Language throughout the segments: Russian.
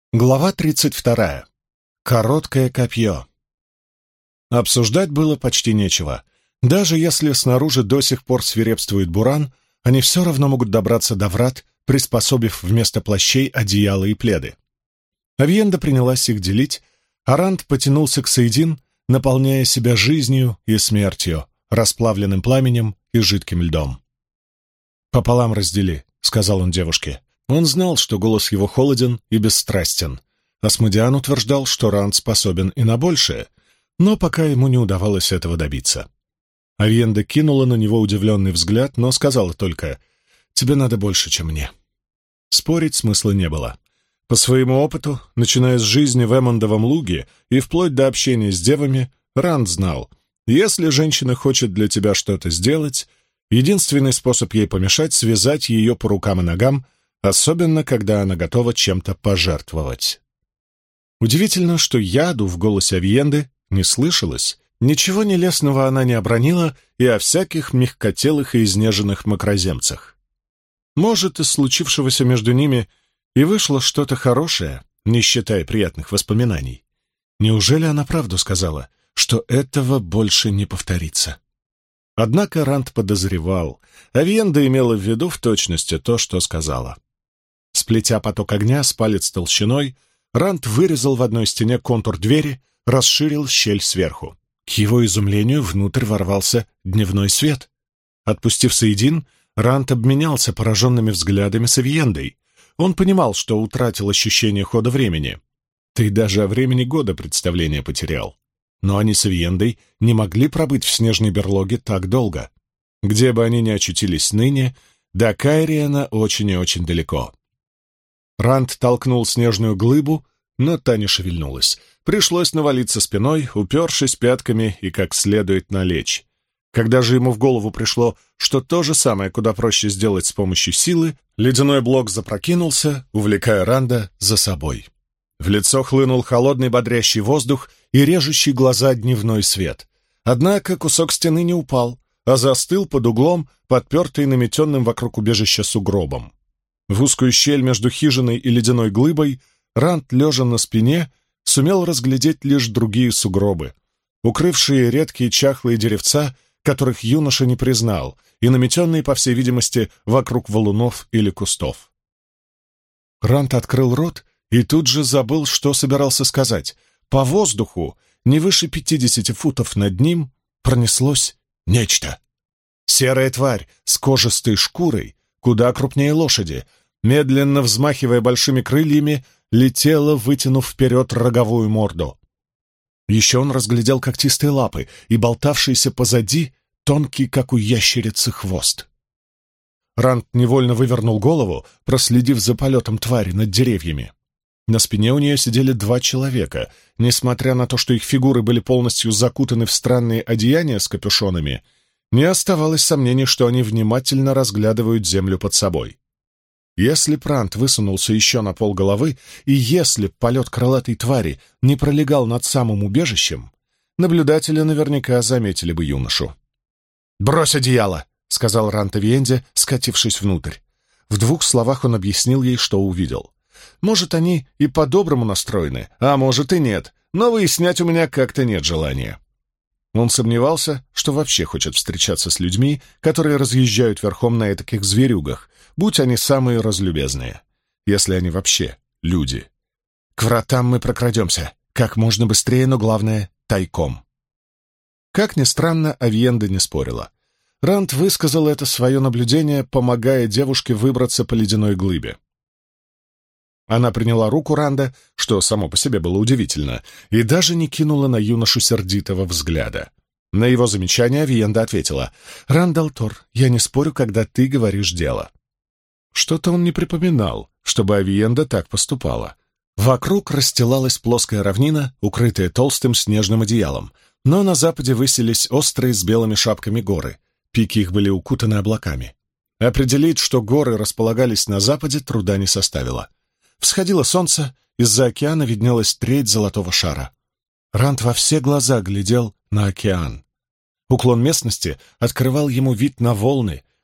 Глава 32. Короткое копье. Обсуждать было почти нечего. Даже если снаружи до сих пор свирепствует буран, они все равно могут добраться до врат, приспособив вместо плащей одеяла и пледы. Авиенда принялась их делить, а Ранд потянулся к Сейдин, наполняя себя жизнью и смертью, расплавленным пламенем и жидким льдом. «Пополам раздели», — сказал он девушке. Он знал, что голос его холоден и бесстрастен. Асмодиан утверждал, что Ранд способен и на большее, но пока ему не удавалось этого добиться. Авиенда кинула на него удивленный взгляд, но сказала только: «Тебе надо больше, чем мне». Спорить смысла не было. По своему опыту, начиная с жизни в Эммондовом луге и вплоть до общения с девами, Ранд знал: если женщина хочет для тебя что-то сделать, единственный способ ей помешать — связать ее по рукам и ногам, особенно когда она готова чем-то пожертвовать. Удивительно, что яду в голосе Авиенды не слышалось, ничего нелестного она не обронила и о всяких мягкотелых и изнеженных макроземцах. Может, из случившегося между ними и вышло что-то хорошее, не считая приятных воспоминаний. Неужели она правду сказала, что этого больше не повторится? Однако Ранд подозревал, Авиенда имела в виду в точности то, что сказала. Сплетя поток огня с палец толщиной, Ранд вырезал в одной стене контур двери, расширил щель сверху. К его изумлению внутрь ворвался дневной свет. Отпустив Сейдин, Ранд обменялся пораженными взглядами с Авиендой. Он понимал, что утратил ощущение хода времени. Ты даже о времени года представление потерял. Но они с Авиендой не могли пробыть в снежной берлоге так долго. Где бы они ни очутились ныне, до Кайриена очень и очень далеко. Ранд толкнул снежную глыбу, но та не шевельнулась. Пришлось навалиться спиной, упершись пятками и как следует налечь. Когда же ему в голову пришло, что то же самое куда проще сделать с помощью силы, ледяной блок запрокинулся, увлекая Ранда за собой. В лицо хлынул холодный бодрящий воздух и режущий глаза дневной свет. Однако кусок стены не упал, а застыл под углом, подпертый наметенным вокруг убежища сугробом. В узкую щель между хижиной и ледяной глыбой Ранд, лежа на спине, сумел разглядеть лишь другие сугробы, укрывшие редкие чахлые деревца, которых юноша не признал, и наметенные, по всей видимости, вокруг валунов или кустов. Ранд открыл рот и тут же забыл, что собирался сказать. По воздуху, не выше 50 футов над ним, пронеслось нечто. Серая тварь с кожистой шкурой, куда крупнее лошади, медленно взмахивая большими крыльями, летела, вытянув вперед роговую морду. Еще он разглядел когтистые лапы и болтавшийся позади тонкий, как у ящерицы, хвост. Ранд невольно вывернул голову, проследив за полетом твари над деревьями. На спине у нее сидели два человека. Несмотря на то, что их фигуры были полностью закутаны в странные одеяния с капюшонами, не оставалось сомнений, что они внимательно разглядывают землю под собой. Если Прант высунулся еще на полголовы, и если полет крылатой твари не пролегал над самым убежищем, наблюдатели наверняка заметили бы юношу. «Брось одеяло!» — сказал Ранд Авиенде, скатившись внутрь. В 2 словах он объяснил ей, что увидел. «Может, они и по-доброму настроены, а может и нет, но выяснять у меня как-то нет желания». Он сомневался, что вообще хочет встречаться с людьми, которые разъезжают верхом на этаких зверюгах, будь они самые разлюбезные, если они вообще люди. «К вратам мы прокрадемся, как можно быстрее, но главное — тайком». Как ни странно, Авиенда не спорила. Ранд высказал это свое наблюдение, помогая девушке выбраться по ледяной глыбе. Она приняла руку Ранда, что само по себе было удивительно, и даже не кинула на юношу сердитого взгляда. На его замечание Авиенда ответила: «Рандалтор, я не спорю, когда ты говоришь дело». Что-то он не припоминал, чтобы Авиенда так поступала. Вокруг расстилалась плоская равнина, укрытая толстым снежным одеялом, но на западе высились острые с белыми шапками горы. Пики их были укутаны облаками. Определить, что горы располагались на западе, труда не составило. Всходило солнце, из-за океана виднелась треть золотого шара. Ранд во все глаза глядел на океан. Уклон местности открывал ему вид на волны,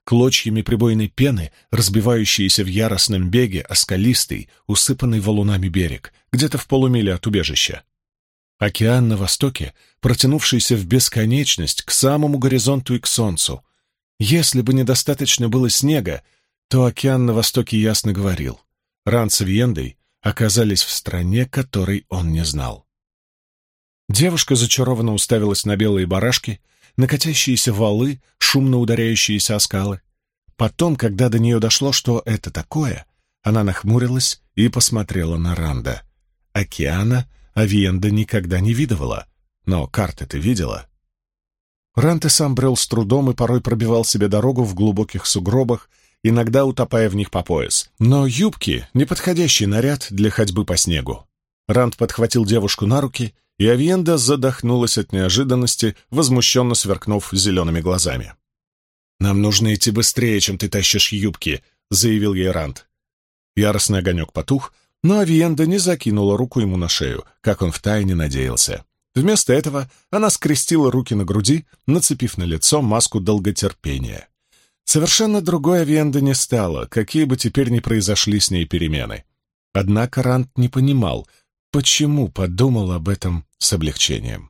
клочьями прибойной пены, разбивающиеся в яростном беге о скалистый, усыпанный валунами берег, где-то в полумиле от убежища. Океан на востоке, протянувшийся в бесконечность к самому горизонту и к солнцу. Если бы недостаточно было снега, то океан на востоке ясно говорил. Ранд с Авиендой оказались в стране, которой он не знал. Девушка зачарованно уставилась на белые барашки, на катящиеся валы, шумно ударяющиеся о скалы. Потом, когда до нее дошло, что это такое, она нахмурилась и посмотрела на Ранда. Океана Авиенда никогда не видывала, но карты ты видела. Ранд и сам брел с трудом и порой пробивал себе дорогу в глубоких сугробах, иногда утопая в них по пояс. Но юбки — неподходящий наряд для ходьбы по снегу. Ранд подхватил девушку на руки, и Авиенда задохнулась от неожиданности, возмущенно сверкнув зелеными глазами. «Нам нужно идти быстрее, чем ты тащишь юбки», — заявил ей Ранд. Яростный огонек потух, но Авиенда не закинула руку ему на шею, как он втайне надеялся. Вместо этого она скрестила руки на груди, нацепив на лицо маску долготерпения. Совершенно другой Авиенда не стала, какие бы теперь ни произошли с ней перемены. Однако Ранд не понимал, почему подумал об этом с облегчением.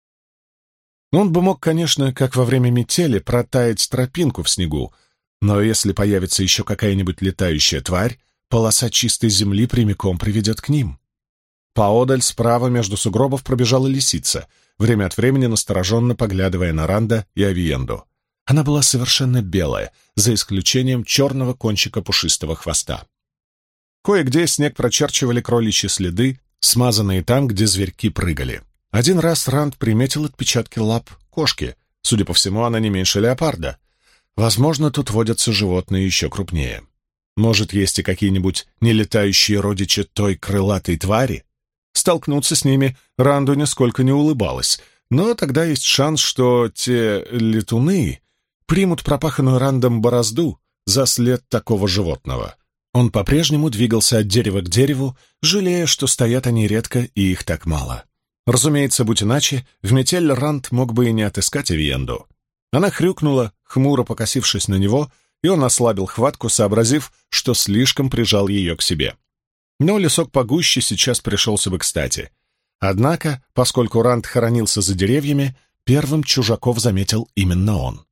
Он бы мог, конечно, как во время метели, протаять тропинку в снегу, но если появится еще какая-нибудь летающая тварь, полоса чистой земли прямиком приведет к ним. Поодаль справа между сугробов пробежала лисица, время от времени настороженно поглядывая на Ранда и Авиенду. Она была совершенно белая, за исключением черного кончика пушистого хвоста. Кое-где снег прочерчивали кроличьи следы, смазанные там, где зверьки прыгали. Один раз Ранд приметил отпечатки лап кошки. Судя по всему, она не меньше леопарда. Возможно, тут водятся животные еще крупнее. Может, есть и какие-нибудь нелетающие родичи той крылатой твари? Столкнуться с ними Ранду нисколько не улыбалось, но тогда есть шанс, что те летуны примут пропаханную Рандом борозду за след такого животного. Он по-прежнему двигался от дерева к дереву, жалея, что стоят они редко и их так мало. Разумеется, будь иначе, в метель Ранд мог бы и не отыскать Авиенду. Она хрюкнула, хмуро покосившись на него, и он ослабил хватку, сообразив, что слишком прижал ее к себе. Но лесок погуще сейчас пришелся бы кстати. Однако, поскольку Ранд хоронился за деревьями, первым чужаков заметил именно он.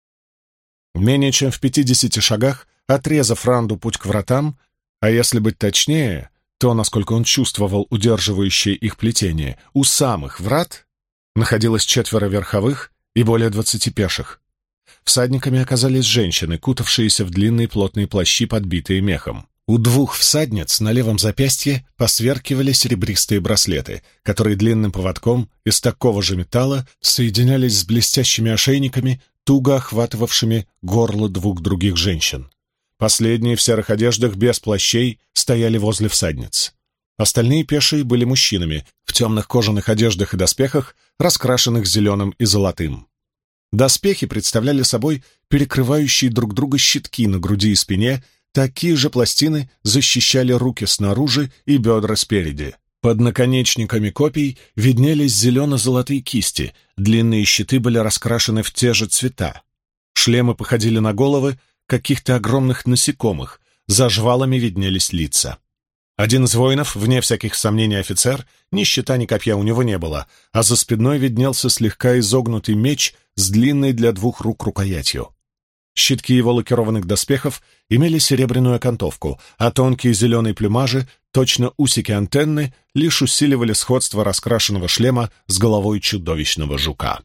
Менее чем в 50 шагах, отрезав Ранду путь к вратам, а если быть точнее, то, насколько он чувствовал удерживающее их плетение, у самых врат находилось 4 верховых и более 20 пеших. Всадниками оказались женщины, кутавшиеся в длинные плотные плащи, подбитые мехом. У 2 всадниц на левом запястье посверкивали серебристые браслеты, которые длинным поводком из такого же металла соединялись с блестящими ошейниками, туго охватывавшими горло 2 других женщин. Последние в серых одеждах без плащей стояли возле всадниц. Остальные пешие были мужчинами в темных кожаных одеждах и доспехах, раскрашенных зеленым и золотым. Доспехи представляли собой перекрывающие друг друга щитки на груди и спине, такие же пластины защищали руки снаружи и бедра спереди. Под наконечниками копий виднелись зелено-золотые кисти, длинные щиты были раскрашены в те же цвета. Шлемы походили на головы каких-то огромных насекомых, за жвалами виднелись лица. Один из воинов, вне всяких сомнений офицер, ни щита, ни копья у него не было, а за спиной виднелся слегка изогнутый меч с длинной для 2 рук рукоятью. Щитки его лакированных доспехов имели серебряную окантовку, а тонкие зеленые плюмажи, точно усики антенны, лишь усиливали сходство раскрашенного шлема с головой чудовищного жука.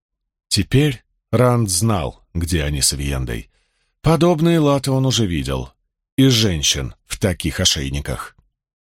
Теперь Ранд знал, где они с Авиендой. Подобные латы он уже видел. И женщин в таких ошейниках.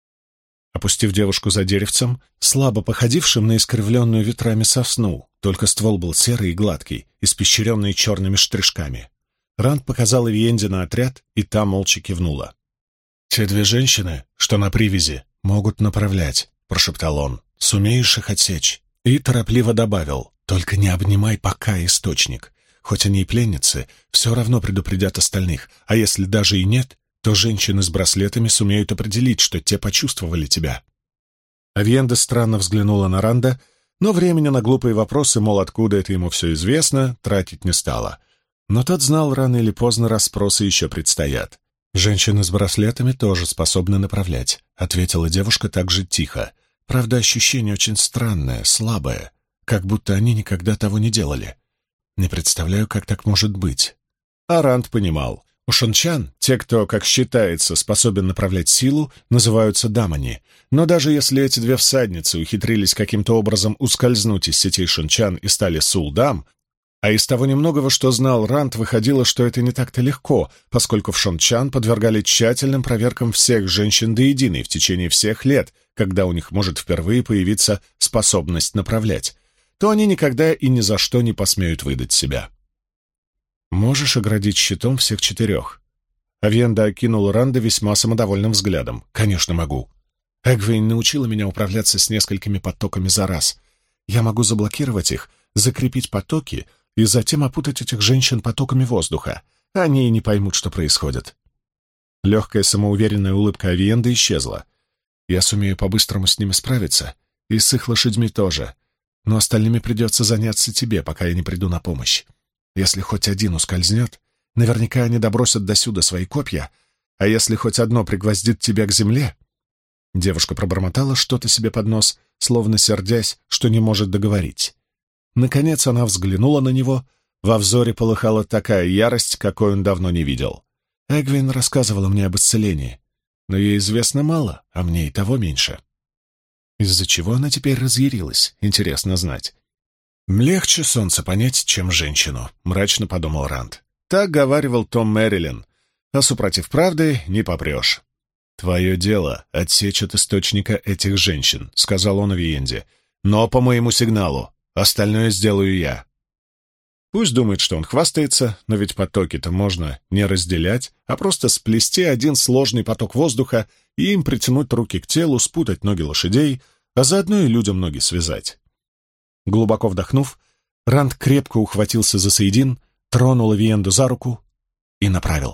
Опустив девушку за деревцем, слабо походившим на искривленную ветрами сосну, только ствол был серый и гладкий, испещренный черными штришками, Ранд показал Авиенде на отряд, и та молча кивнула. «Те 2 женщины, что на привязи, могут направлять», — прошептал он. «Сумеешь их отсечь?» И торопливо добавил: «Только не обнимай пока источник. Хоть они и пленницы, все равно предупредят остальных, а если даже и нет, то женщины с браслетами сумеют определить, что те почувствовали тебя». Авиенда странно взглянула на Ранда, но времени на глупые вопросы, мол, откуда это ему все известно, тратить не стала. Но тот знал, рано или поздно расспросы еще предстоят. «Женщины с браслетами тоже способны направлять», — ответила девушка так же тихо. «Правда, ощущение очень странное, слабое, как будто они никогда того не делали. Не представляю, как так может быть». А Ранд понимал. У шончан, те, кто, как считается, способен направлять силу, называются дамани. Но даже если эти две всадницы ухитрились каким-то образом ускользнуть из сетей шончан и стали сулдам, а из того немногого, что знал Ранд, выходило, что это не так-то легко, поскольку в шончан подвергали тщательным проверкам всех женщин до единой в течение всех лет, когда у них может впервые появиться способность направлять, то они никогда и ни за что не посмеют выдать себя. «Можешь оградить щитом всех 4?» Авиенда окинула Ранда весьма самодовольным взглядом. «Конечно могу. Эгвейн научила меня управляться с несколькими потоками за раз. Я могу заблокировать их, закрепить потоки и затем опутать этих женщин потоками воздуха. Они и не поймут, что происходит». Легкая самоуверенная улыбка Авиенды исчезла. «Я сумею по-быстрому с ними справиться, и с их лошадьми тоже. Но остальными придется заняться тебе, пока я не приду на помощь. Если хоть один ускользнет, наверняка они добросят досюда свои копья, а если хоть одно пригвоздит тебя к земле...» Девушка пробормотала что-то себе под нос, словно сердясь, что не может договорить. Наконец она взглянула на него. Во взоре полыхала такая ярость, какой он давно не видел. «Эгвин рассказывала мне об исцелении, но ей известно мало, а мне и того меньше». Из-за чего она теперь разъярилась, интересно знать. «Легче солнце понять, чем женщину», — мрачно подумал Ранд. Так говаривал Том Мэрилин, а супротив правды не попрешь. «Твое дело — отсечь от источника этих женщин», — сказал он Авиенде. «Но по моему сигналу. Остальное сделаю я». Пусть думает, что он хвастается, но ведь потоки-то можно не разделять, а просто сплести один сложный поток воздуха и им притянуть руки к телу, спутать ноги лошадей, а заодно и людям ноги связать. Глубоко вдохнув, Ранд крепко ухватился за Саидин, тронул Авиенду за руку и направил.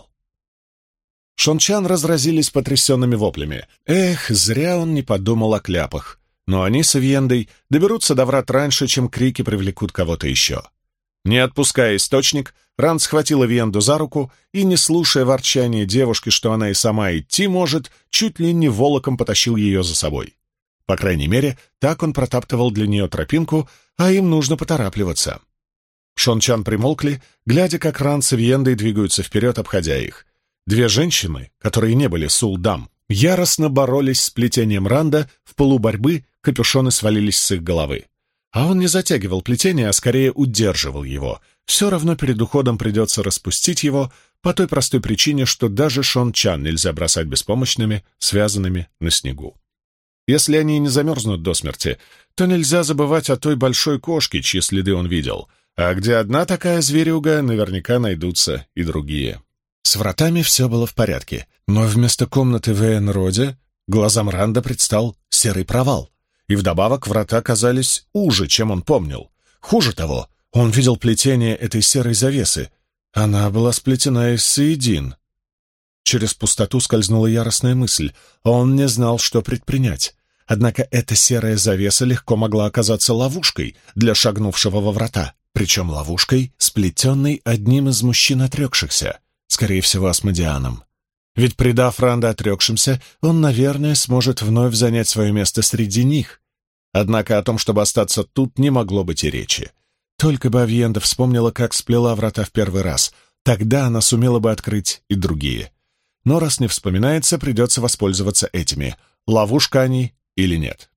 Шончан разразились потрясенными воплями. Эх, зря он не подумал о кляпах. Но они с Авиендой доберутся до врат раньше, чем крики привлекут кого-то еще. Не отпуская источник, Ранд схватил Авиенду за руку и, не слушая ворчания девушки, что она и сама идти может, чуть ли не волоком потащил ее за собой. По крайней мере, так он протаптывал для нее тропинку, а им нужно поторапливаться. Шончан примолкли, глядя, как Ранд с Авиендой двигаются вперед, обходя их. Две женщины, которые не были сулдам, яростно боролись с плетением Ранда, в пылу борьбы капюшоны свалились с их головы. А он не затягивал плетение, а скорее удерживал его. Все равно перед уходом придется распустить его, по той простой причине, что даже Шончан нельзя бросать беспомощными, связанными на снегу. Если они не замерзнут до смерти, то нельзя забывать о той большой кошке, чьи следы он видел. А где одна такая зверюга, наверняка найдутся и другие. С вратами все было в порядке, но вместо комнаты в Эйнроде глазам Ранда предстал серый провал. И вдобавок врата казались уже, чем он помнил. Хуже того, он видел плетение этой серой завесы. Она была сплетена из Саидин. Через пустоту скользнула яростная мысль, а он не знал, что предпринять. Однако эта серая завеса легко могла оказаться ловушкой для шагнувшего во врата, причем ловушкой, сплетенной одним из мужчин отрекшихся, скорее всего, Асмодианом. Ведь, предав Ранда отрекшимся, он, наверное, сможет вновь занять свое место среди них. Однако о том, чтобы остаться тут, не могло быть и речи. Только бы Авиенда вспомнила, как сплела врата в первый раз, тогда она сумела бы открыть и другие. Но раз не вспоминается, придется воспользоваться этими. Ловушка они или нет?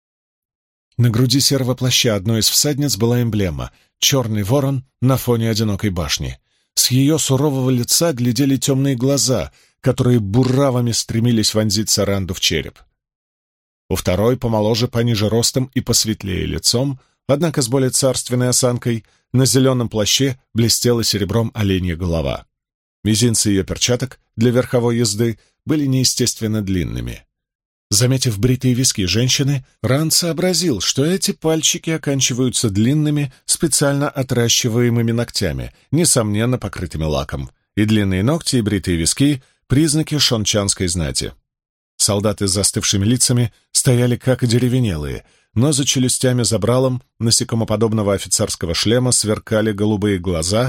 На груди серого плаща одной из всадниц была эмблема — черный ворон на фоне одинокой башни. С ее сурового лица глядели темные глаза, которые буравами стремились вонзиться Ранду в череп. У второй, помоложе, пониже ростом и посветлее лицом, однако с более царственной осанкой, на зеленом плаще блестела серебром оленья голова. Мизинцы ее перчаток для верховой езды были неестественно длинными. Заметив бритые виски женщины, Ранд сообразил, что эти пальчики оканчиваются длинными, специально отращиваемыми ногтями, несомненно покрытыми лаком, и длинные ногти и бритые виски — признаки шончанской знати. Солдаты с застывшими лицами стояли как одеревенелые, но за челюстями забралом насекомоподобного офицерского шлема сверкали голубые глаза,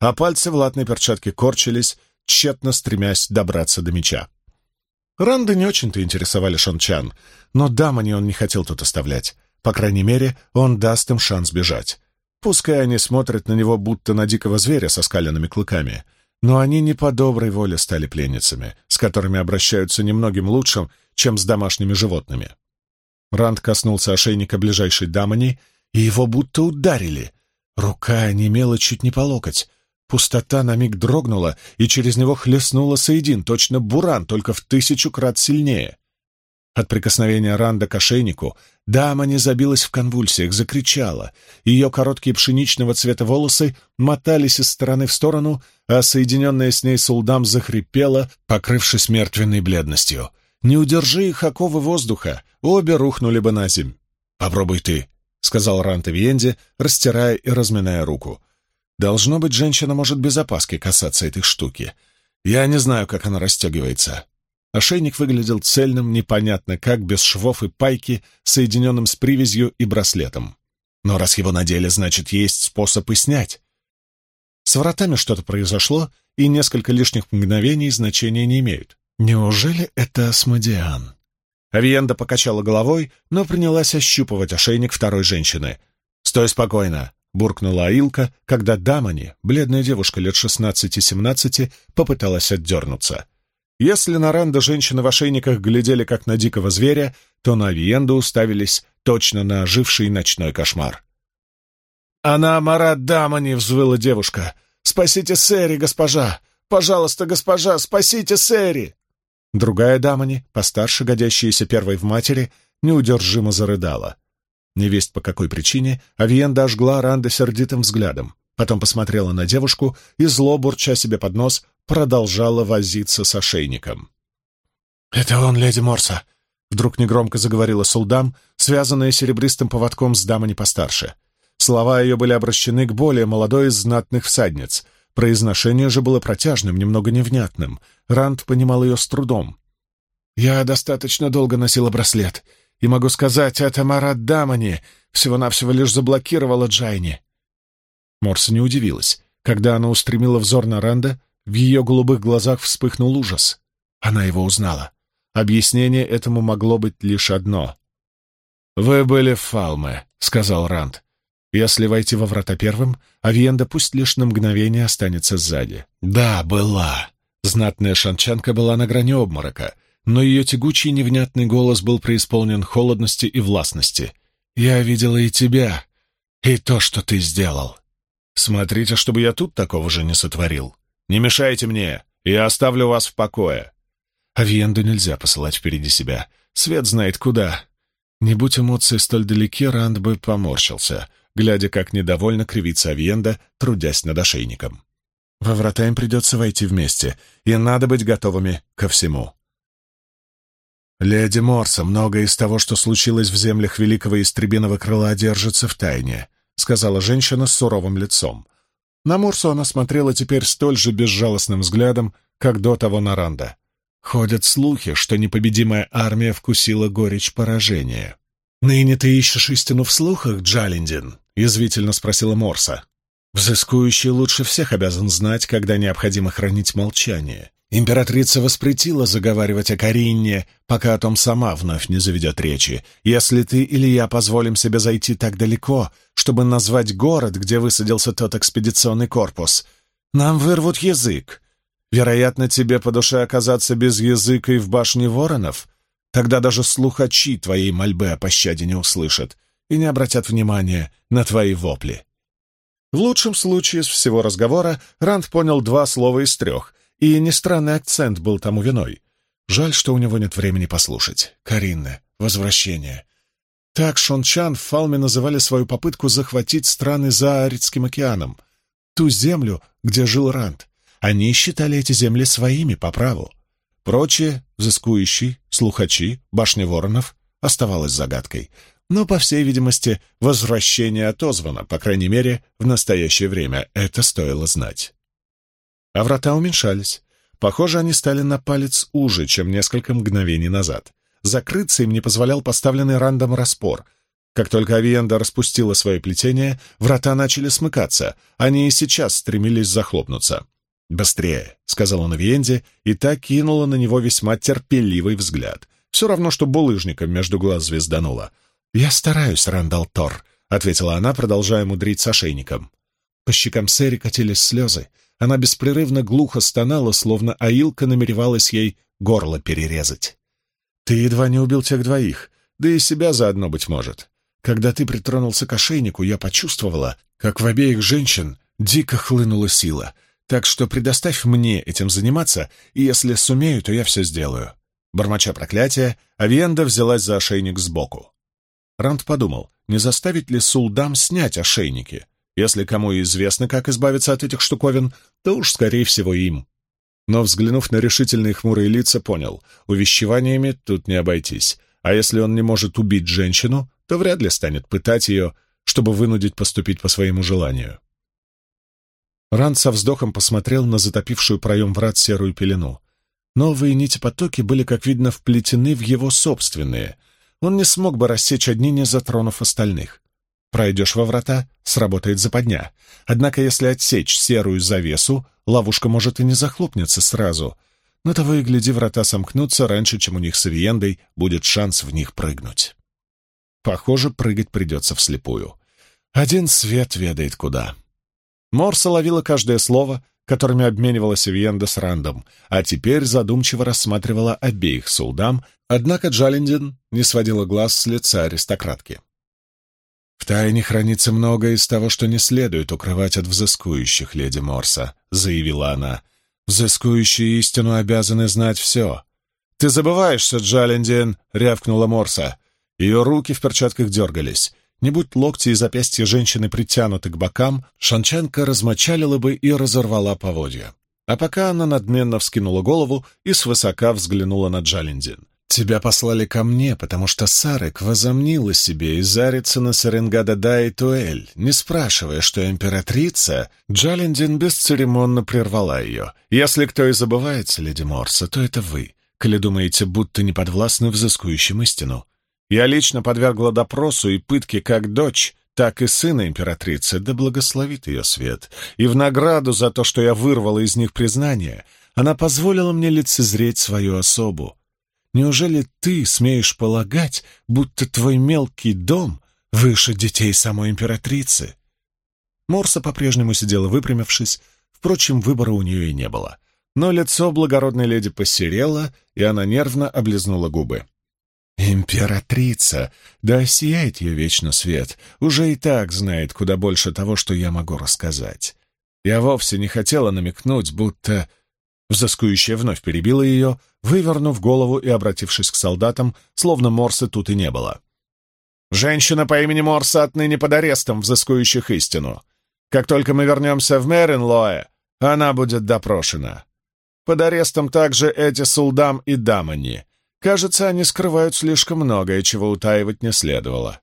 а пальцы в латной перчатке корчились, тщетно стремясь добраться до меча. Ранда не очень-то интересовали Шон-чан, но Дамани он не хотел тут оставлять. По крайней мере, он даст им шанс бежать. Пускай они смотрят на него, будто на дикого зверя со скаленными клыками, но они не по доброй воле стали пленницами, с которыми обращаются немногим лучше, чем с домашними животными. Ранд коснулся ошейника ближайшей Дамани, и его будто ударили. Рука онемела чуть не по локоть. Пустота на миг дрогнула, и через него хлестнула Саидин, точно буран, только в 1000 крат сильнее. От прикосновения Ранда к ошейнику Дамани забилась в конвульсиях, закричала. Ее короткие пшеничного цвета волосы мотались из стороны в сторону, а соединенная с ней Сулдам захрипела, покрывшись мертвенной бледностью. Не удержи их оковы воздуха, обе рухнули бы на земь. «Попробуй ты», — сказал Ранд Авиенде, растирая и разминая руку. «Должно быть, женщина может без опаски касаться этой штуки. Я не знаю, как она расстегивается». Ошейник выглядел цельным, непонятно как, без швов и пайки, соединенным с привязью и браслетом. Но раз его надели, значит, есть способ и снять. С вратами что-то произошло, и несколько лишних мгновений значения не имеют. Неужели это Асмодиан? Авиенда покачала головой, но принялась ощупывать ошейник второй женщины. «Стой спокойно!» — буркнула Аилка, когда Дамани, бледная девушка лет 16-17, попыталась отдернуться. Если на Ранда женщины в ошейниках глядели как на дикого зверя, то на Авиенду уставились точно на оживший ночной кошмар. «Она Марат Дамани!» — взвыла девушка. «Спасите Сэри, госпожа! Пожалуйста, госпожа, спасите Сэри!» Другая Дамани, постарше, годящаяся первой в матери, неудержимо зарыдала. Невесть по какой причине Авиенда ожгла Ранда сердитым взглядом, потом посмотрела на девушку и, зло бурча себе под нос, продолжала возиться с ошейником. «Это он, леди Морса!» — вдруг негромко заговорила Сулдам, связанная серебристым поводком с Дамани постарше. Слова ее были обращены к более молодой из знатных всадниц. Произношение же было протяжным, немного невнятным. Ранд понимал ее с трудом. «Я достаточно долго носила браслет, и могу сказать, это Марат Дамани всего-навсего лишь заблокировала Джайни». Морса не удивилась. Когда она устремила взор на Ранда, в ее голубых глазах вспыхнул ужас. Она его узнала. Объяснение этому могло быть лишь одно. «Вы были в Фалме», — сказал Ранд. «Если войти во врата первым, Авиенда пусть лишь на мгновение останется сзади». «Да, была». Знатная шанчанка была на грани обморока, но ее тягучий невнятный голос был преисполнен холодности и властности. «Я видела и тебя, и то, что ты сделал. Смотрите, чтобы я тут такого же не сотворил. Не мешайте мне, я оставлю вас в покое». Авиенду нельзя посылать впереди себя. Свет знает куда. Не будь эмоции столь далеки, Ранд бы поморщился, глядя, как недовольно кривится Авиенда, трудясь над ошейником. Во врата им придется войти вместе, и надо быть готовыми ко всему. «Леди Морса, многое из того, что случилось в землях Великого Истребиного Крыла, держится в тайне», — сказала женщина с суровым лицом. На Морсу она смотрела теперь столь же безжалостным взглядом, как до того на Ранда. Ходят слухи, что непобедимая армия вкусила горечь поражения. «Ныне ты ищешь истину в слухах, Джалиндин?» — язвительно спросила Морса. «Взыскующий лучше всех обязан знать, когда необходимо хранить молчание. Императрица воспретила заговаривать о Каринне, пока о том сама вновь не заведет речи. Если ты или я позволим себе зайти так далеко, чтобы назвать город, где высадился тот экспедиционный корпус, нам вырвут язык. Вероятно, тебе по душе оказаться без языка и в башне воронов. Тогда даже слухачи твоей мольбы о пощаде не услышат и не обратят внимания на твои вопли». В лучшем случае из всего разговора Ранд понял 2 слова из 3, и не странный акцент был тому виной. Жаль, что у него нет времени послушать. Каринне, возвращение. Так Шон-чан в Фалме называли свою попытку захватить страны за Аридским океаном, ту землю, где жил Ранд. Они считали эти земли своими по праву. Прочее, взыскующий, слухачи, башня воронов, оставалось загадкой. Но, по всей видимости, возвращение отозвано, по крайней мере, в настоящее время. Это стоило знать. А врата уменьшались. Похоже, они стали на палец уже, чем несколько мгновений назад. Закрыться им не позволял поставленный Рандом распор. Как только Авиенда распустила свое плетение, врата начали смыкаться, они и сейчас стремились захлопнуться. «Быстрее», — сказал он Авиенде, и та кинула на него весьма терпеливый взгляд. Все равно, что булыжником между глаз звездануло. «Я стараюсь, Рандал Тор», — ответила она, продолжая мудрить с ошейником. По щекам Сэри катились слезы. Она беспрерывно глухо стонала, словно Аилка намеревалась ей горло перерезать. «Ты едва не убил тех двоих, да и себя заодно, быть может. Когда ты притронулся к ошейнику, я почувствовала, как в обеих женщин дико хлынула сила. Так что предоставь мне этим заниматься, и если сумею, то я все сделаю». Бормоча проклятия, Авиенда взялась за ошейник сбоку. Ранд подумал, не заставить ли Сулдам снять ошейники. Если кому и известно, как избавиться от этих штуковин, то уж, скорее всего, им. Но, взглянув на решительные хмурые лица, понял, увещеваниями тут не обойтись. А если он не может убить женщину, то вряд ли станет пытать ее, чтобы вынудить поступить по своему желанию. Ранд со вздохом посмотрел на затопившую проем врат серую пелену. Новые нити-потоки были, как видно, вплетены в его собственные. Он не смог бы рассечь одни, не затронув остальных. Пройдешь во врата — сработает западня. Однако, если отсечь серую завесу, ловушка может и не захлопнется сразу. Но того и гляди, врата сомкнутся раньше, чем у них с Авиендой будет шанс в них прыгнуть. Похоже, прыгать придется вслепую. Один свет ведает куда. Морса ловила каждое слово, которыми обменивалась Авиенда с Рандом, а теперь задумчиво рассматривала обеих Сулдам, однако Джалендин не сводила глаз с лица аристократки. «В тайне хранится многое из того, что не следует укрывать от взыскующих, леди Морса», — заявила она. «Взыскующие истину обязаны знать все». «Ты забываешься, Джалендин», — рявкнула Морса. Ее руки в перчатках дергались. Не будь локти и запястья женщины притянуты к бокам, шанчанка размочалила бы и разорвала поводья. А пока она надменно вскинула голову и свысока взглянула на Джалендин. «Тебя послали ко мне, потому что Сарек возомнила себе и зарится на Серенгада-да и Туэль, не спрашивая, что императрица...» Джалендин бесцеремонно прервала ее. «Если кто и забывается, леди Морса, то это вы, коли думаете, будто не подвластны взыскующим истину. Я лично подвергла допросу и пытке как дочь, так и сына императрицы, да благословит ее свет. И в награду за то, что я вырвала из них признание, она позволила мне лицезреть свою особу. Неужели ты смеешь полагать, будто твой мелкий дом выше детей самой императрицы?» Морса по-прежнему сидела выпрямившись, впрочем, выбора у нее и не было. Но лицо благородной леди посерело, и она нервно облизнула губы. «Императрица, да сияет ее вечно свет, уже и так знает куда больше того, что я могу рассказать. Я вовсе не хотела намекнуть, будто...» Взыскующая вновь перебила ее, вывернув голову и обратившись к солдатам, словно Морсы тут и не было. «Женщина по имени Морса отныне под арестом взыскующих истину. Как только мы вернемся в Меренлоэ, она будет допрошена. Под арестом также эти Сулдам и Дамани. Кажется, они скрывают слишком многое, чего утаивать не следовало».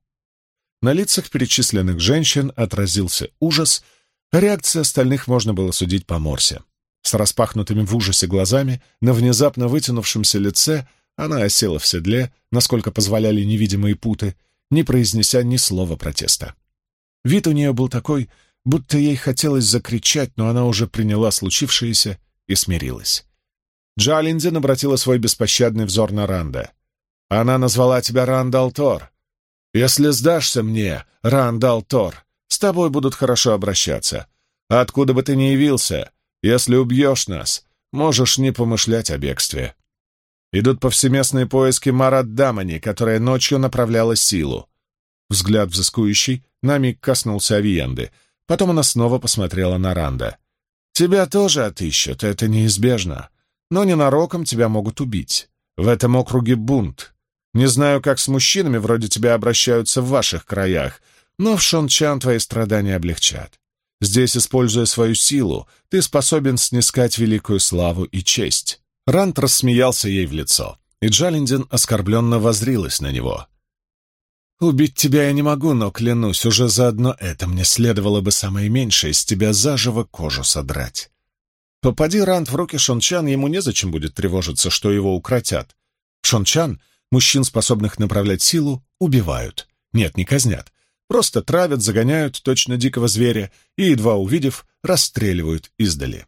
На лицах перечисленных женщин отразился ужас, а реакции остальных можно было судить по Морсе. С распахнутыми в ужасе глазами, на внезапно вытянувшемся лице, она осела в седле, насколько позволяли невидимые путы, не произнеся ни слова протеста. Вид у нее был такой, будто ей хотелось закричать, но она уже приняла случившееся и смирилась. Джалендин обратила свой беспощадный взор на Ранда. «Она назвала тебя Рандал Тор. Если сдашься мне, Рандал Тор, с тобой будут хорошо обращаться. А откуда бы ты ни явился, если убьешь нас, можешь не помышлять о бегстве. Идут повсеместные поиски Марат Дамани, которая ночью направляла силу». Взгляд взыскующий на миг коснулся Авиенды. Потом она снова посмотрела на Ранда. «Тебя тоже отыщут, это неизбежно. Но ненароком тебя могут убить. В этом округе бунт. Не знаю, как с мужчинами вроде тебя обращаются в ваших краях, но в Шончан твои страдания облегчат. Здесь, используя свою силу, ты способен снискать великую славу и честь». Ранд рассмеялся ей в лицо, и Джалендин оскорбленно воззрилась на него. «Убить тебя я не могу, но, клянусь, уже заодно это мне следовало бы самое меньшее с тебя заживо кожу содрать». Попади Ранд в руки Шончан, ему незачем будет тревожиться, что его укротят. В Шончан мужчин, способных направлять силу, убивают. Нет, не казнят. Просто травят, загоняют точно дикого зверя и, едва увидев, расстреливают издали.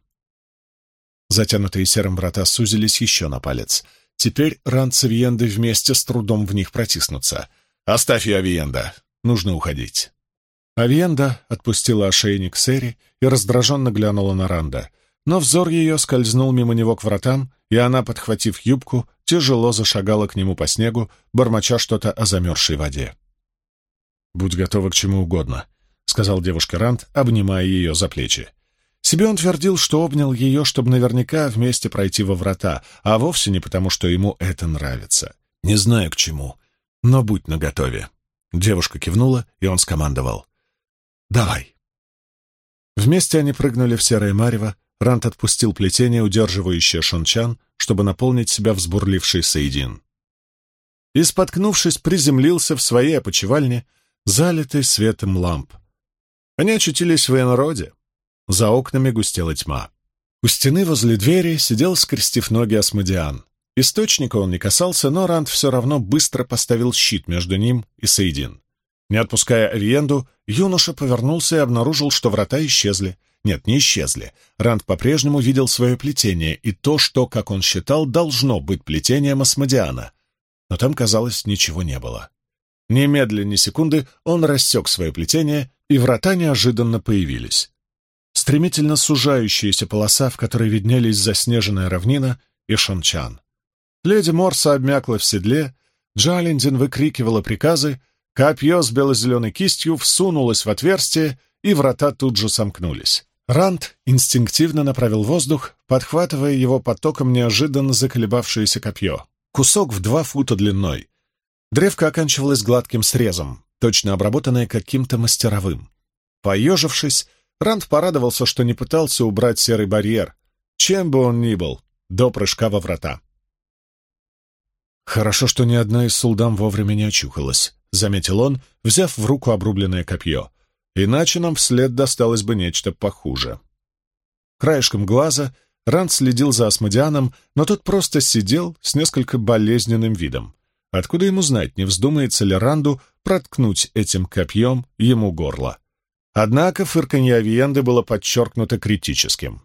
Затянутые серым врата сузились еще на палец. Теперь Ранд с Авиендой вместе с трудом в них протиснутся. «Оставь ее, Авиенда! Нужно уходить!» Авиенда отпустила ошейник Сэри и раздраженно глянула на Ранда, но взор ее скользнул мимо него к вратам, и она, подхватив юбку, тяжело зашагала к нему по снегу, бормоча что-то о замерзшей воде. «Будь готова к чему угодно», — сказал девушке Ранд, обнимая ее за плечи. Себе он твердил, что обнял ее, чтобы наверняка вместе пройти во врата, а вовсе не потому, что ему это нравится. «Не знаю к чему, но будь наготове». Девушка кивнула, и он скомандовал: «Давай». Вместе они прыгнули в серое марево. Ранд отпустил плетение, удерживающее Шончан, чтобы наполнить себя взбурливший Сейдин. И, споткнувшись, приземлился в своей опочивальне, залитой светом ламп. Они очутились в Энроде. За окнами густела тьма. У стены возле двери сидел, скрестив ноги, Асмодиан. Источника он не касался, но Ранд все равно быстро поставил щит между ним и Сейдин. Не отпуская Авиенду, юноша повернулся и обнаружил, что врата исчезли. Нет, не исчезли. Ранд по-прежнему видел свое плетение и то, что, как он считал, должно быть плетением Асмодиана. Но там, казалось, ничего не было. Немедленно, ни секунды, он рассек свое плетение, и врата неожиданно появились. Стремительно сужающаяся полоса, в которой виднелись заснеженная равнина, и Шончан. Леди Морса обмякла в седле, Джалиндин выкрикивала приказы, копье с бело-зеленой кистью всунулось в отверстие, и врата тут же сомкнулись. Ранд инстинктивно направил воздух, подхватывая его потоком неожиданно заколебавшееся копье. Кусок в 2 фута длиной. Древко оканчивалось гладким срезом, точно обработанное каким-то мастеровым. Поежившись, Ранд порадовался, что не пытался убрать серый барьер, чем бы он ни был, до прыжка во врата. «Хорошо, что ни одна из сулдам вовремя не очухалась», — заметил он, взяв в руку обрубленное копье. «Иначе нам вслед досталось бы нечто похуже». Краешком глаза Ранд следил за Асмодианом, но тот просто сидел с несколько болезненным видом. Откуда ему знать, не вздумается ли Ранду проткнуть этим копьем ему горло? Однако фырканье Авиенды было подчеркнуто критическим.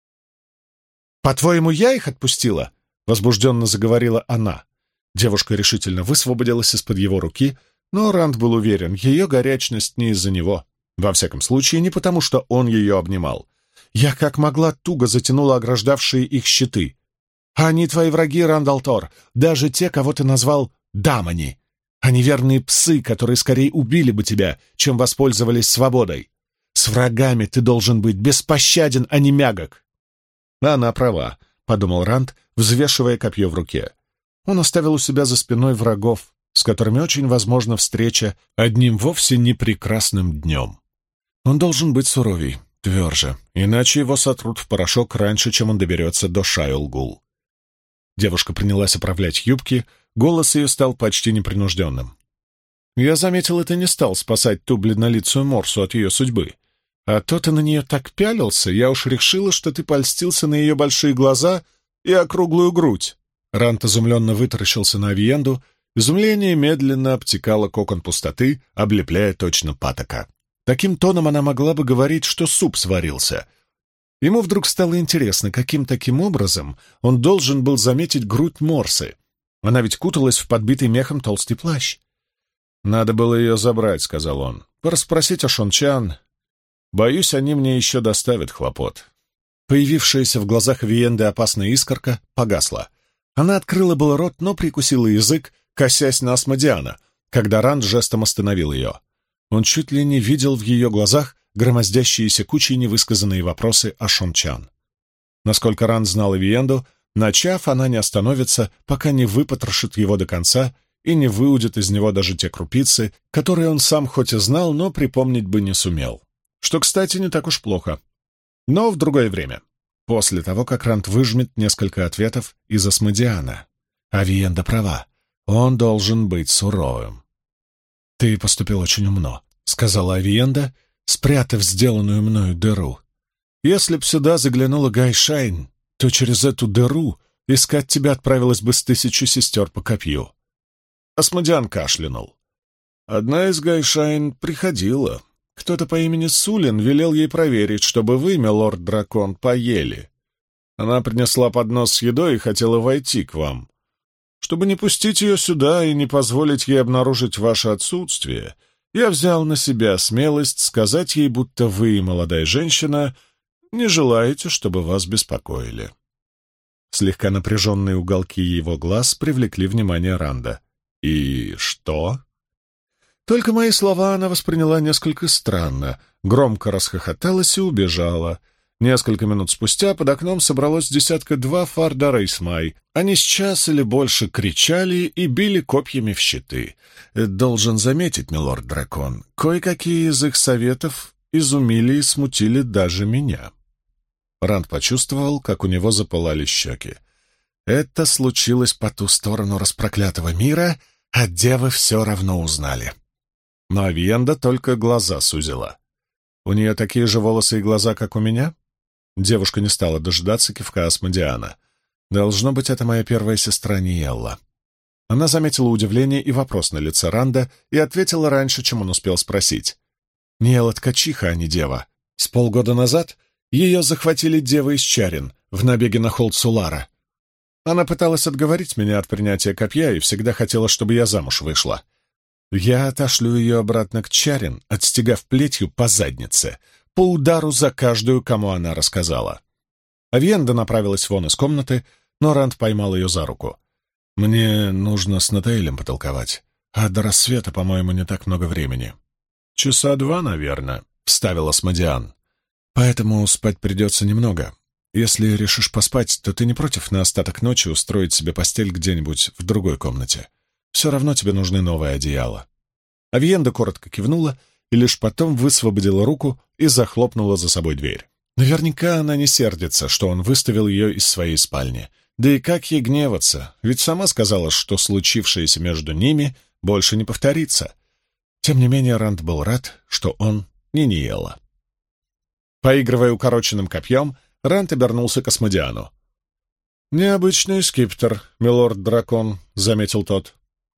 «По-твоему, я их отпустила?» — возбужденно заговорила она. Девушка решительно высвободилась из-под его руки, но Ранд был уверен, ее горячность не из-за него. Во всяком случае, не потому, что он ее обнимал. «Я как могла туго затянула ограждавшие их щиты. А они твои враги, Рандалтор, даже те, кого ты назвал дамани. Они верные псы, которые скорее убили бы тебя, чем воспользовались свободой. С врагами ты должен быть беспощаден, а не мягок». «Она права», — подумал Ранд, взвешивая копье в руке. Он оставил у себя за спиной врагов, с которыми очень возможна встреча одним вовсе не прекрасным днем. Он должен быть суровей, тверже, иначе его сотрут в порошок раньше, чем он доберется до Шайл-Гул. Девушка принялась оправлять юбки, голос ее стал почти непринужденным. «Я заметил, ты не стал спасать ту бледнолицую Морсу от ее судьбы. А то ты на нее так пялился, я уж решила, что ты польстился на ее большие глаза и округлую грудь». Ранд изумленно вытаращился на Авиенду. Изумление медленно обтекало кокон пустоты, облепляя точно патока. Таким тоном она могла бы говорить, что суп сварился. Ему вдруг стало интересно, каким таким образом он должен был заметить грудь Морсы. Она ведь куталась в подбитый мехом толстый плащ. «Надо было ее забрать», — сказал он. «Порасспросить о Шончан. Боюсь, они мне еще доставят хлопот». Появившаяся в глазах Авиенды опасная искорка погасла. Она открыла был рот, но прикусила язык, косясь на Асмодиана, когда Ранд жестом остановил ее. Он чуть ли не видел в ее глазах громоздящиеся кучей невысказанные вопросы о Шончан. Насколько Ранд знал Авиенду, начав, она не остановится, пока не выпотрошит его до конца и не выудит из него даже те крупицы, которые он сам хоть и знал, но припомнить бы не сумел. Что, кстати, не так уж плохо. Но в другое время. После того, как Ранд выжмет несколько ответов из Асмодиана. Авиенда права. Он должен быть суровым. «Ты поступил очень умно», — сказала Авиенда, спрятав сделанную мною дыру. «Если б сюда заглянула Гайшайн, то через эту дыру искать тебя отправилась бы с 1000 сестер по копью». Асмодиан кашлянул. Одна из Гайшайн приходила. Кто-то по имени Сулин велел ей проверить, чтобы вы, милорд-дракон, поели. Она принесла поднос с едой и хотела войти к вам. Чтобы не пустить ее сюда и не позволить ей обнаружить ваше отсутствие, я взял на себя смелость сказать ей, будто вы, молодая женщина, не желаете, чтобы вас беспокоили». Слегка напряженные уголки его глаз привлекли внимание Ранда. «И что?» Только мои слова она восприняла несколько странно, громко расхохоталась и убежала. Несколько минут спустя под окном собралось 10-2 фарда Рейсмай. Они с час или больше кричали и били копьями в щиты. Должен заметить, милорд-дракон, кое-какие из их советов изумили и смутили даже меня. Ранд почувствовал, как у него запылали щеки. Это случилось по ту сторону распроклятого мира, а девы все равно узнали. Но Авиенда только глаза сузила. У нее такие же волосы и глаза, как у меня? Девушка не стала дожидаться кивка Асмодиана. Должно быть, это моя первая сестра Ниэлла. Она заметила удивление и вопрос на лице Ранда и ответила раньше, чем он успел спросить. Ниэлла ткачиха, а не дева. С полгода назад ее захватили девы из Чарин в набеге на холд Сулара. Она пыталась отговорить меня от принятия копья и всегда хотела, чтобы я замуж вышла. Я отошлю ее обратно к Чарин, отстегав плетью по заднице, по удару за каждую, кому она рассказала. Авиенда направилась вон из комнаты, но Ранд поймал ее за руку. «Мне нужно с Натаэлем потолковать, а до рассвета, по-моему, не так много времени». «Часа 2, наверное», — вставил Асмодиан. «Поэтому спать придется немного. Если решишь поспать, то ты не против на остаток ночи устроить себе постель где-нибудь в другой комнате? Все равно тебе нужны новые одеяла». Авиенда коротко кивнула и лишь потом высвободила руку и захлопнула за собой дверь. Наверняка она не сердится, что он выставил ее из своей спальни. Да и как ей гневаться, ведь сама сказала, что случившееся между ними больше не повторится. Тем не менее, Ранд был рад, что он не Ниэлла. Поигрывая укороченным копьем, Ранд обернулся к Асмодиану. «Необычный скипетр, милорд-дракон», — заметил тот.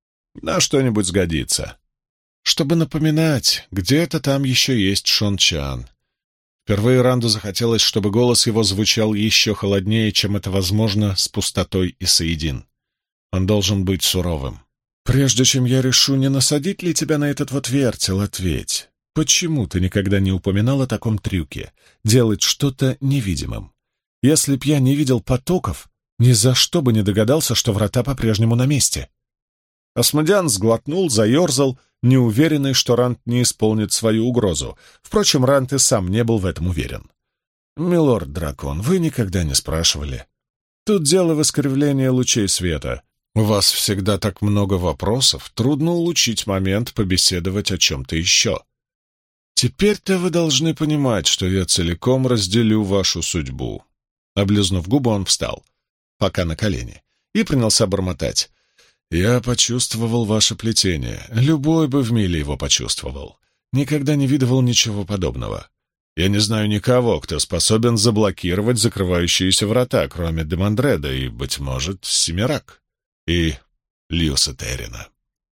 «На что-нибудь сгодится. Чтобы напоминать, где-то там еще есть Шон-чан». Впервые Ранду захотелось, чтобы голос его звучал еще холоднее, чем это возможно с пустотой и Саидин. Он должен быть суровым. «Прежде чем я решу, не насадить ли тебя на этот вот вертел, ответь. Почему ты никогда не упоминал о таком трюке — делать что-то невидимым? Если б я не видел потоков, ни за что бы не догадался, что врата по-прежнему на месте». Асмодиан сглотнул, заерзал, неуверенный, что Ранд не исполнит свою угрозу. Впрочем, Ранд и сам не был в этом уверен. «Милорд-дракон, вы никогда не спрашивали. Тут дело в искривлении лучей света. У вас всегда так много вопросов, трудно улучшить момент побеседовать о чем-то еще. Теперь-то вы должны понимать, что я целиком разделю вашу судьбу». Облизнув губы, он встал, пока на колени, и принялся бормотать. «Я почувствовал ваше плетение. Любой бы в миле его почувствовал. Никогда не видывал ничего подобного. Я не знаю никого, кто способен заблокировать закрывающиеся врата, кроме Демандреда и, быть может, Семирак и Льюса Террина.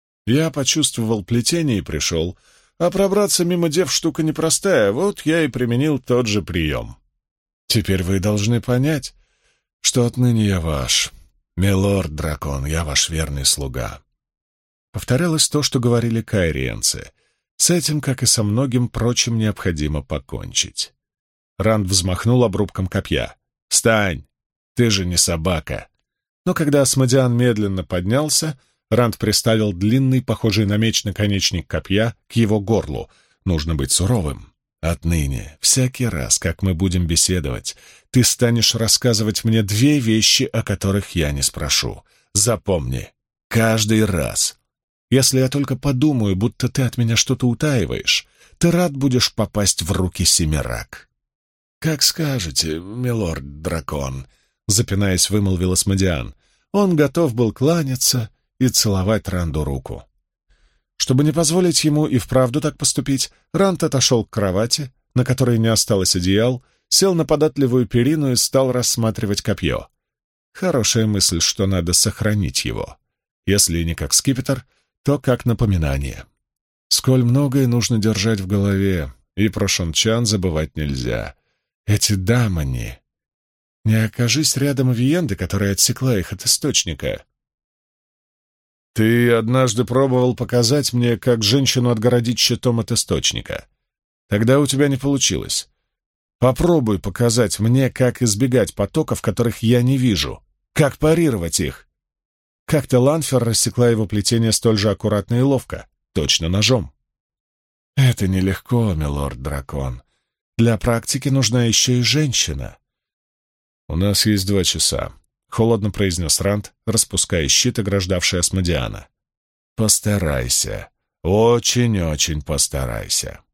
Я почувствовал плетение и пришел, а пробраться мимо дев штука непростая, вот я и применил тот же прием. Теперь вы должны понять, что отныне я ваш». «Милорд-дракон, я ваш верный слуга». Повторялось то, что говорили кайриенцы. С этим, как и со многим прочим, необходимо покончить. Ранд взмахнул обрубком копья. «Встань! Ты же не собака!» Но когда Асмодиан медленно поднялся, Ранд приставил длинный, похожий на меч наконечник копья, к его горлу. Нужно быть суровым. «Отныне, всякий раз, как мы будем беседовать, ты станешь рассказывать мне 2 вещи, о которых я не спрошу. Запомни, каждый раз. Если я только подумаю, будто ты от меня что-то утаиваешь, ты рад будешь попасть в руки Семирак». «Как скажете, милорд-дракон», — запинаясь, вымолвил Асмодиан. Он готов был кланяться и целовать Ранду руку. Чтобы не позволить ему и вправду так поступить, Ранд отошел к кровати, на которой не осталось одеял, сел на податливую перину и стал рассматривать копье. Хорошая мысль, что надо сохранить его. Если не как скипетр, то как напоминание. Сколь многое нужно держать в голове, и про Шончан забывать нельзя. Эти дамани. Не окажись рядом Виенды, которая отсекла их от источника. Ты однажды пробовал показать мне, как женщину отгородить щитом от источника. Тогда у тебя не получилось. Попробуй показать мне, как избегать потоков, которых я не вижу, как парировать их. Как-то Ланфер рассекла его плетение столь же аккуратно и ловко, точно ножом. Это нелегко, милорд-дракон. Для практики нужна еще и женщина. У нас есть 2 часа, — холодно произнес Ранд, распуская щит, ограждавший Асмодиана. Постарайся, очень-очень постарайся.